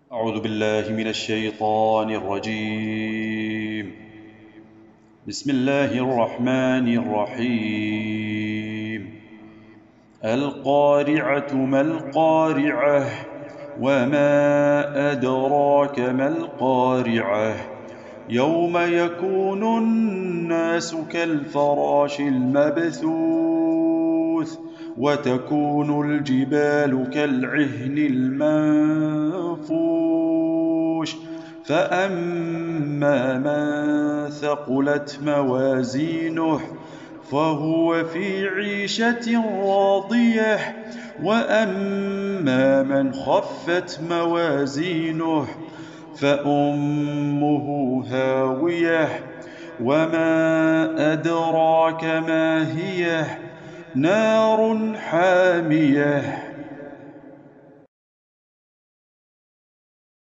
أعوذ بالله من الشيطان الرجيم. بسم الله الرحمن الرحيم. القارعة ما القارعة وما أدراك ما القارعة يوم يكون الناس كالفراش المبثوث وتكون الجبال كالعهن المنفوش فأما من ثقلت موازينه فهو في عيشة راضية وأما من خفت موازينه فأمه هاوية وما أدراك ما هي نار حامية